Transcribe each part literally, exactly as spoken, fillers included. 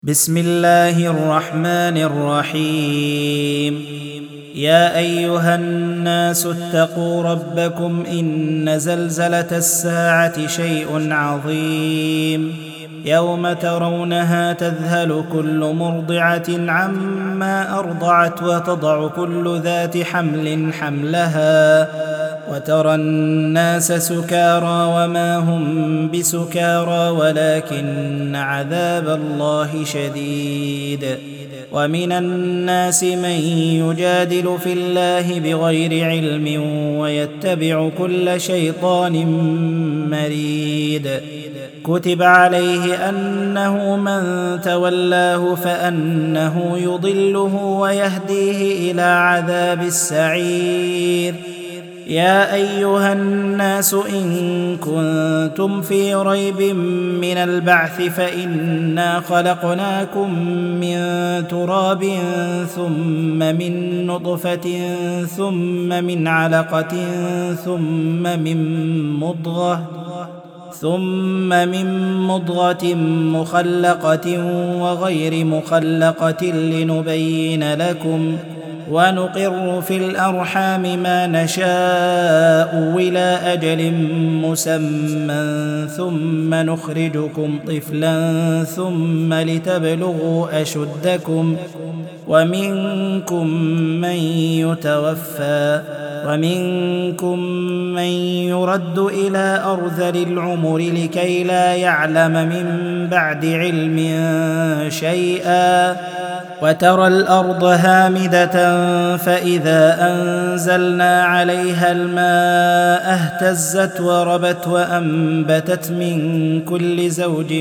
بسم الله الرحمن الرحيم. يا أيها الناس اتقوا ربكم إن زلزلة الساعة شيء عظيم، يوم ترونها تذهل كل مرضعة عما أرضعت وتضع كل ذات حمل حملها وترى الناس سكارى وما هم بسكارى ولكن عذاب الله شديد. ومن الناس من يجادل في الله بغير علم ويتبع كل شيطان مريد. كتب عليه أنه من تولاه فأنه يضله ويهديه إلى عذاب السعير. يا أيها الناس إن كنتم في ريب من البعث فإنا خلقناكم من تراب ثم من نطفة ثم من علقة ثم من مضغة ثم من مضغة مخلقة وغير مخلقة لنبين لكم، ونقر في الأرحام ما نشاء إلى أجل مسمى ثم نخرجكم طفلا ثم لتبلغوا أشدكم، ومنكم من يتوفى ومنكم من يرد إلى أرذل العمر لكي لا يعلم من بعد علم شيئا. وترى الأرض هامدة فإذا أنزلنا عليها الماء اهتزت وربت وأنبتت من كل زوج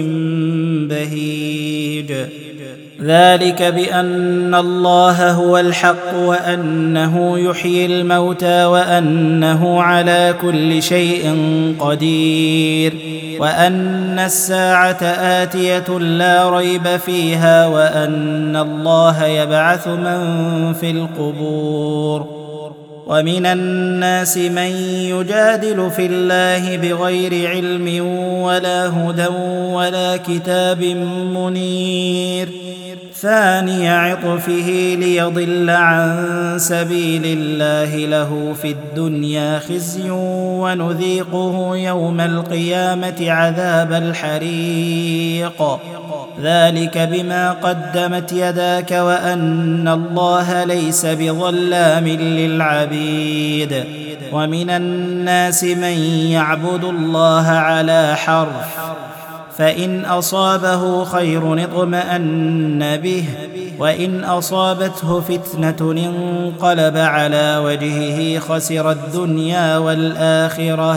بهيج. ذلك بأن الله هو الحق وأنه يحيي الموتى وأنه على كل شيء قدير، وأن الساعة آتية لا ريب فيها، وأن الله يبعث من في القبور. ومن الناس من يجادل في الله بغير علم ولا هدى ولا كتاب منير، ثاني عطفه ليضل عن سبيل الله، له في الدنيا خزي ونذيقه يوم القيامة عذاب الحريق. ذلك بما قدمت يداك وأن الله ليس بظلام للعبيد. ومن الناس من يعبد الله على حرف، فإن أصابه خير اطمأن به، وإن أصابته فتنة انقلب على وجهه خسر الدنيا والآخرة،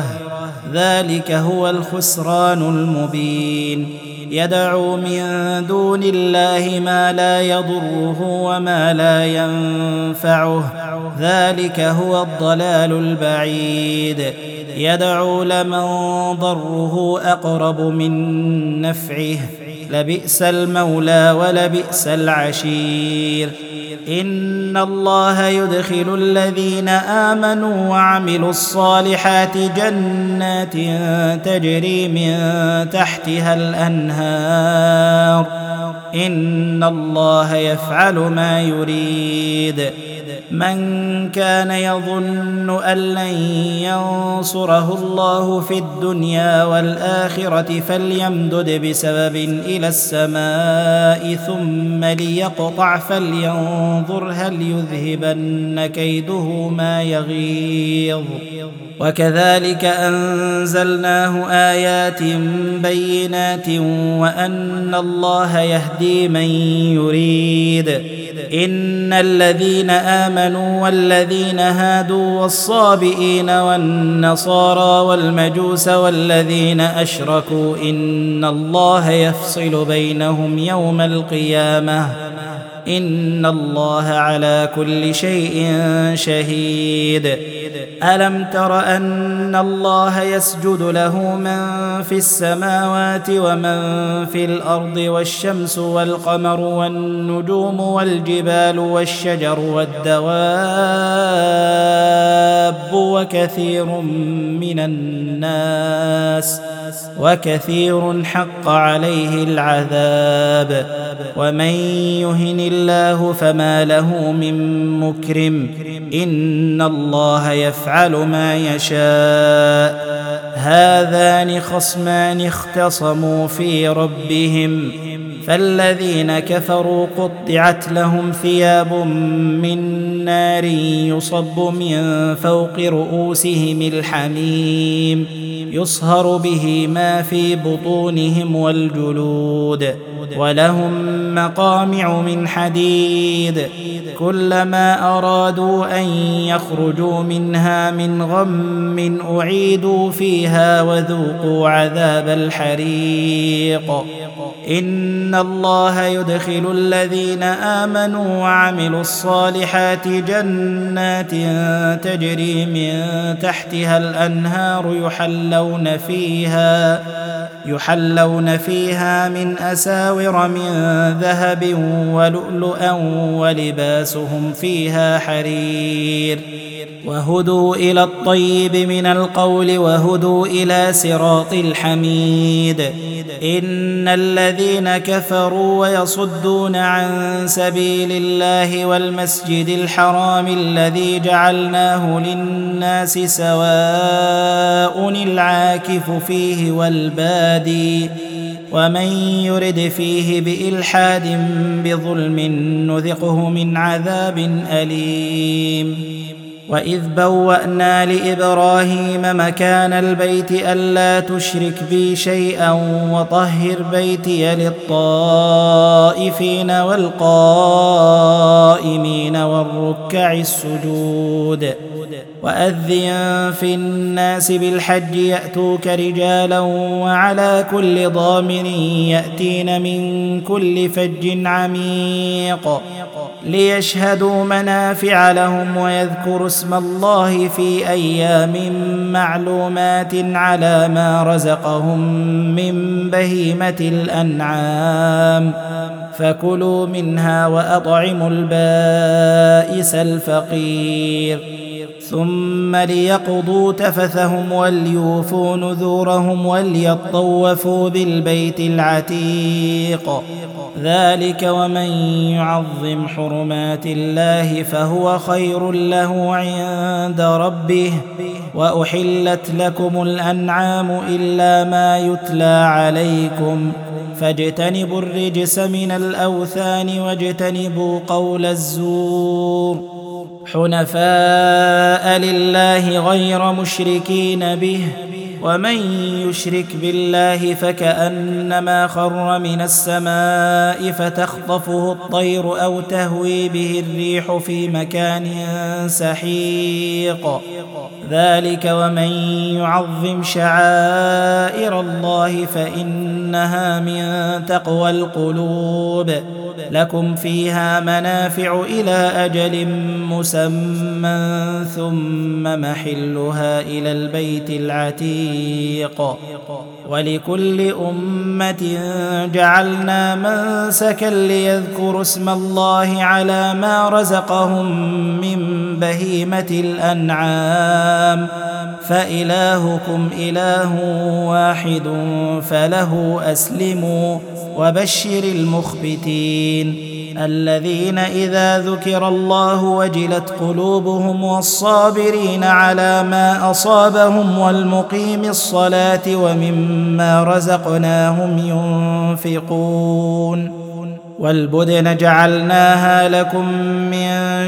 ذلك هو الخسران المبين. يدعو من دون الله ما لا يضره وما لا ينفعه، ذلك هو الضلال البعيد. يدعو لمن ضره أقرب من نفعه، لبئس المولى ولبئس العشير. إن الله يدخل الذين آمنوا وعملوا الصالحات جنات تجري من تحتها الأنهار، إن الله يفعل ما يريد. من كان يظن أن لن ينصره الله في الدنيا والآخرة فليمدد بسبب إلى السماء ثم ليقطع فلينظر هل يذهبن كيده ما يغيظ. وكذلك أنزلناه آيات بينات وأن الله يهدي من يريد. إن الذين آمنوا والذين هادوا والصابئين والنصارى والمجوس والذين أشركوا إن الله يفصل بينهم يوم القيامة، إن الله على كل شيء شهيد. ألم تر أن الله يسجد له من في السماوات ومن في الأرض والشمس والقمر والنجوم والجبال والجبال والشجر والدواب وكثير من الناس وكثير حق عليه العذاب. ومن يهن الله فما له من مكرم إن الله يفعل ما يشاء. هذان خصمان اختصموا في ربهم فالذين كفروا قطعت لهم ثياب من نار يصب من فوق رؤوسهم الحميم يصهر به ما في بطونهم والجلود ولهم مقامع من حديد كلما أرادوا أن يخرجوا منها من غم أعيدوا فيها وذوقوا عذاب الحريق. إن الله يدخل الذين آمنوا وعملوا الصالحات جنات تجري من تحتها الأنهار يحلون فيها يحلون فيها من أساور من ذهب ولؤلؤا ولباسهم فيها حرير وهدوا إلى الطيب من القول وهدوا إلى صراط الحميد. إن الذين كفروا ويصدون عن سبيل الله والمسجد الحرام الذي جعلناه للناس سواء العاكف فيه والبادي ومن يرد فيه بإلحاد بظلم نذقه من عذاب أليم. وإذ بوأنا لإبراهيم مكان البيت ألا تشرك بي شيئا وطهر بيتي للطائفين والقائمين والركع السجود. وأذن في الناس بالحج يأتوك رجالا وعلى كل ضامر يأتين من كل فج عميق ليشهدوا منافع لهم ويذكروا اسم الله في أيام معلومات على ما رزقهم من بهيمة الأنعام فكلوا منها وأطعموا البائس الفقير ثم ليقضوا تفثهم وليوفوا نذورهم وليطوفوا بالبيت العتيق. ذلك ومن يعظم حرمات الله فهو خير له عند ربه. وأحلت لكم الأنعام إلا ما يتلى عليكم فاجتنبوا الرجس من الأوثان واجتنبوا قول الزور حنفاء لله غير مشركين به ومن يشرك بالله فكأنما خر من السماء فتخطفه الطير أو تهوي به الريح في مكان سحيق. ذلك ومن يعظم شعائر الله فإنها من تقوى القلوب. لكم فيها منافع إلى أجل مسمى ثم محلها إلى البيت العتيق. ولكل أمة جعلنا منسكا ليذكروا اسم الله على ما رزقهم من بهيمة الأنعام فإلهكم إله واحد فله أسلموا وبشر المخبتين الذين إذا ذكر الله وجلت قلوبهم والصابرين على ما أصابهم والمقيم الصلاة ومما رزقناهم ينفقون. والبدن جعلناها لكم من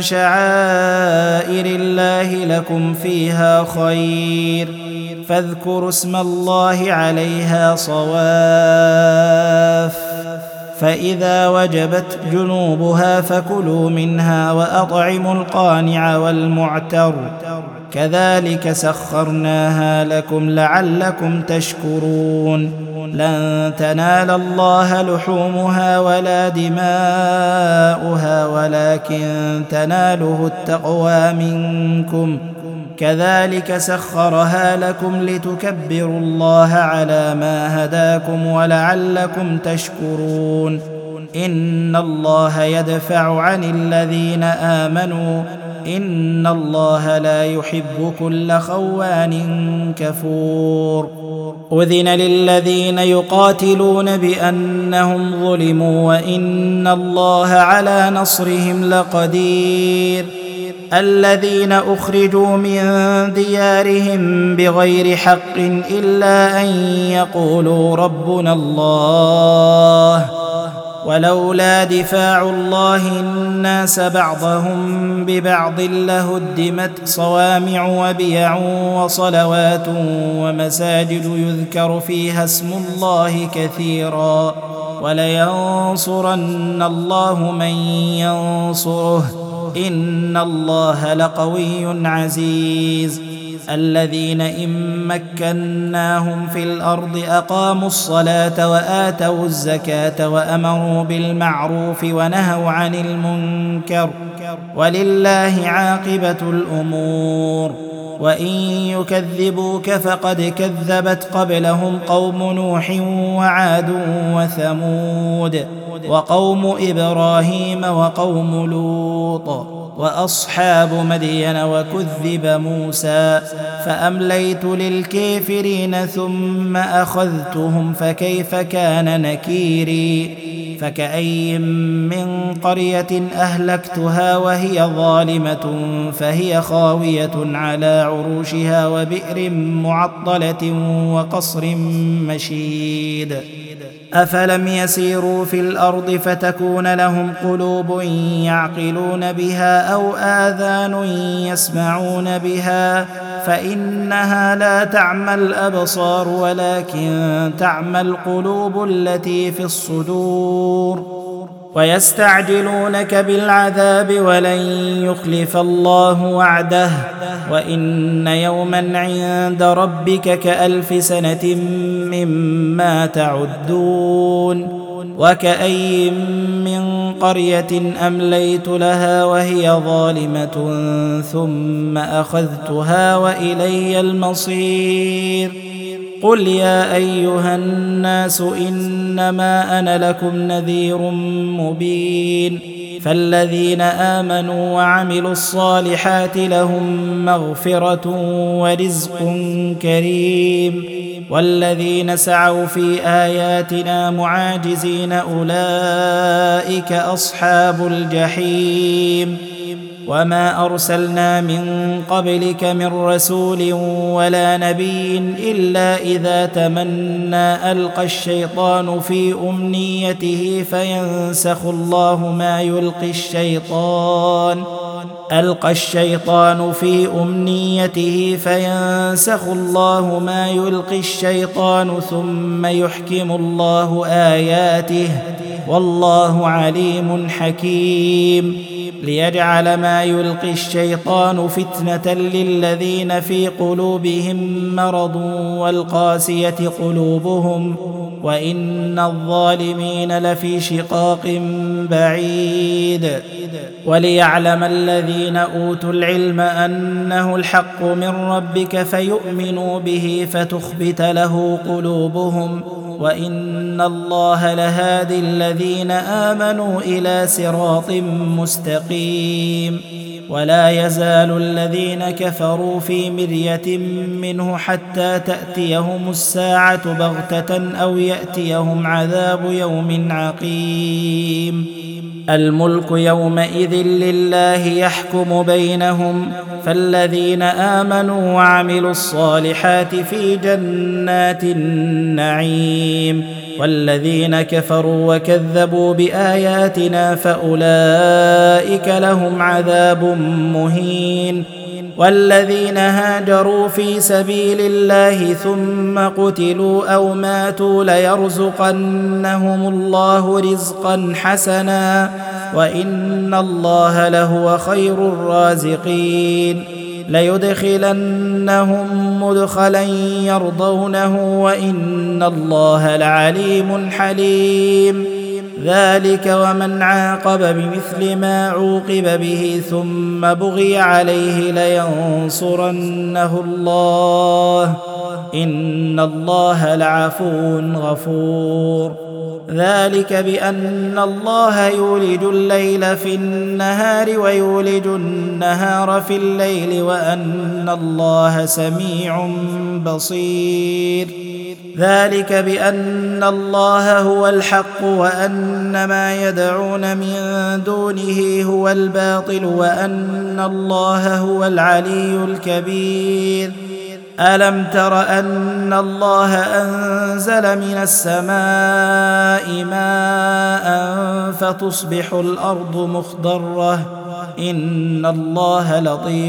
شعائر الله لكم فيها خير فاذكروا اسم الله عليها صواف فإذا وجبت جنوبها فكلوا منها وأطعموا القانع والمعتر كذلك سخرناها لكم لعلكم تشكرون. لن تنال الله لحومها ولا دماؤها ولكن تناله التقوى منكم كذلك سخرها لكم لتكبروا الله على ما هداكم ولعلكم تشكرون. إن الله يدفع عن الذين آمنوا إن الله لا يحب كل خوان كفور أذن للذين يقاتلون بأنهم ظلموا وإن الله على نصرهم لقدير الذين أخرجوا من ديارهم بغير حق إلا أن يقولوا ربنا الله ولولا دفاع الله الناس بعضهم ببعض لهدمت صوامع وبيع وصلوات ومساجد يذكر فيها اسم الله كثيرا ولينصرن الله من ينصره إن الله لقوي عزيز الذين إن مكناهم في الأرض أقاموا الصلاة وآتوا الزكاة وأمروا بالمعروف ونهوا عن المنكر ولله عاقبة الأمور وإن يكذبوك فقد كذبت قبلهم قوم نوح وعاد وثمود وقوم إبراهيم وقوم لوط وأصحاب مدين وكذب موسى فأمليت للكافرين ثم أخذتهم فكيف كان نكيري فكأي من قرية أهلكتها وهي ظالمة فهي خاوية على عروشها وبئر معطلة وقصر مشيد أفلم يسيروا في الأرض فتكون لهم قلوب يعقلون بها أو آذان يسمعون بها فإنها لا تعمى الأبصار ولكن تعمى القلوب التي في الصدور ويستعجلونك بالعذاب ولن يخلف الله وعده وإن يوما عند ربك كألف سنة مما تعدون وكأي من قرية أمليت لها وهي ظالمة ثم أخذتها وإلي المصير قل يا أيها الناس إنما أنا لكم نذير مبين فالذين آمنوا وعملوا الصالحات لهم مغفرة ورزق كريم والذين سعوا في آياتنا معاجزين أولئك أصحاب الجحيم وما أرسلنا من قبلك من رسول ولا نبي إلا إذا تمنى ألقى الشيطان في أمنيته فينسخ الله ما يلقي الشيطان ألقى الشيطان في أمنيته فينسخ الله ما يلقي الشيطان ثم يحكم الله آياته والله عليم حكيم ليجعل ما يلقي الشيطان فتنة للذين في قلوبهم مرض والقاسية قلوبهم وإن الظالمين لفي شقاق بعيد وليعلم الذين أوتوا العلم أنه الحق من ربك فيؤمنوا به فتخبت له قلوبهم وإن الله لهادي الذين آمنوا إلى صراط مستقيم ولا يزال الذين كفروا في مرية منه حتى تأتيهم الساعة بغتة أو يأتيهم عذاب يوم عقيم الملك يومئذ لله يحكم بينهم فالذين آمنوا وعملوا الصالحات في جنات النعيم والذين كفروا وكذبوا بآياتنا فأولئك لهم عذاب مهين والذين هاجروا في سبيل الله ثم قتلوا أو ماتوا ليرزقنهم الله رزقا حسنا وإن الله لهو خير الرازقين ليدخلنهم مدخلا يرضونه وإن الله لعليم حليم ذلك ومن عاقب بمثل ما عوقب به ثم بغي عليه لينصرنه الله إن الله لعفو غفور. ذلك بأن الله يولج الليل في النهار ويولج النهار في الليل وأن الله سميع بصير. ذلك بأن الله هو الحق وأن ما يدعون من دونه هو الباطل وأن الله هو العلي الكبير. ألم تر أن الله أنزل من السماء ماء فتصبح الأرض مخضرة إن الله لطيف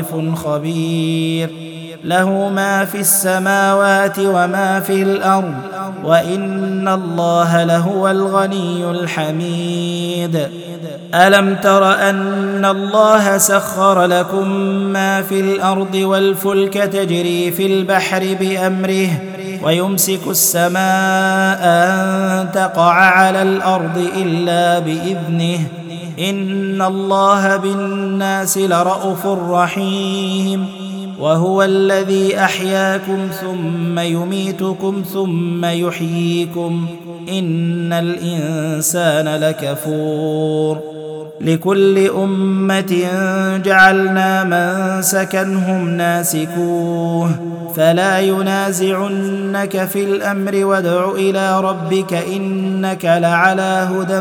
خبير. له ما في السماوات وما في الأرض وإن الله لهو الغني الحميد. ألم تر أن الله سخر لكم ما في الأرض والفلك تجري في البحر بأمره ويمسك السماء أن تقع على الأرض إلا بإذنه إن الله بالناس لرءوف رحيم. وهو الذي أحياكم ثم يميتكم ثم يحييكم إن الإنسان لكفور. لكل أمة جعلنا منسكا هم ناسكوه فلا ينازعنك في الأمر وادع إلى ربك إنك لعلى هدى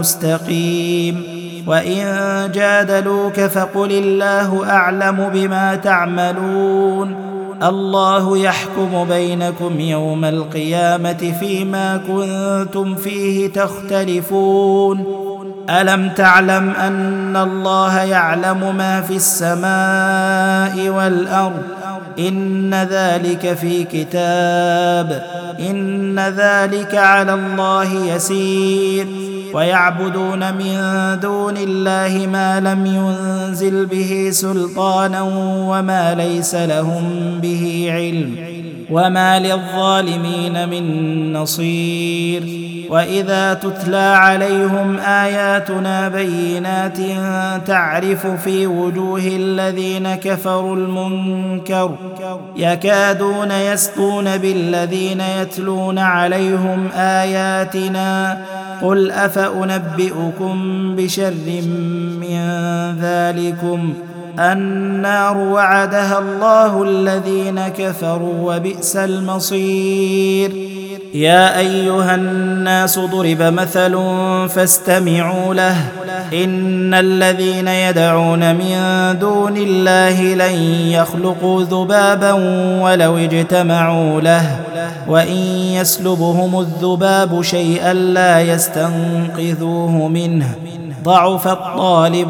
مستقيم. وإن جادلوك فقل الله أعلم بما تعملون الله يحكم بينكم يوم القيامة فيما كنتم فيه تختلفون. ألم تعلم أن الله يعلم ما في السماء والأرض إن ذلك في كتاب إن ذلك على الله يسير. ويعبدون من دون الله ما لم ينزل به سلطانا وما ليس لهم به علم وما للظالمين من نصير. وإذا تتلى عليهم آياتنا بينات تعرف في وجوه الذين كفروا المنكر يكادون يسطون بالذين يتلون عليهم آياتنا قل أفأنبئكم بشر من ذلكم النار وعدها الله الذين كفروا وبئس المصير. يا أيها الناس ضرب مثل فاستمعوا له إن الذين يدعون من دون الله لن يخلقوا ذبابا ولو اجتمعوا له وإن يسلبهم الذباب شيئا لا يستنقذوه منه ضعف الطالب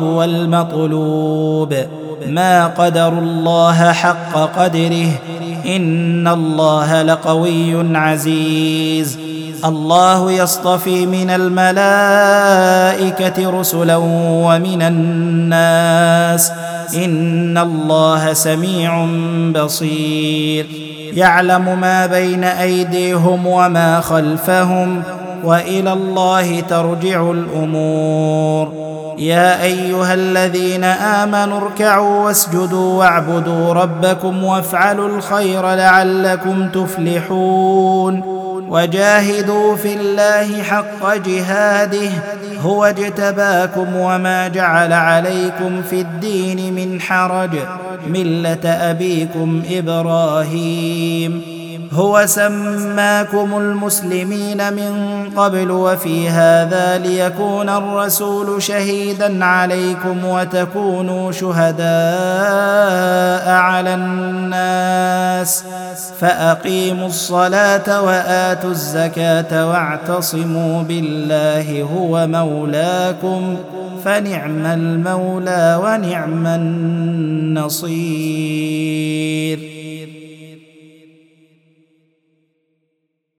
والمطلوب ما قدروا الله حق قدره إن الله لقوي عزيز. الله يصطفي من الملائكة رسلا ومن الناس إن الله سميع بصير. يعلم ما بين أيديهم وما خلفهم وإلى الله ترجع الأمور. يا أيها الذين آمنوا اركعوا واسجدوا واعبدوا ربكم وافعلوا الخير لعلكم تفلحون. وجاهدوا في الله حق جهاده هو اجتباكم وما جعل عليكم في الدين من حرج ملة أبيكم إبراهيم هو سماكم المسلمين من قبل وفي هذا ليكون الرسول شهيدا عليكم وتكونوا شهداء على الناس فأقيموا الصلاة وآتوا الزكاة واعتصموا بالله هو مولاكم فنعم المولى ونعم النصير.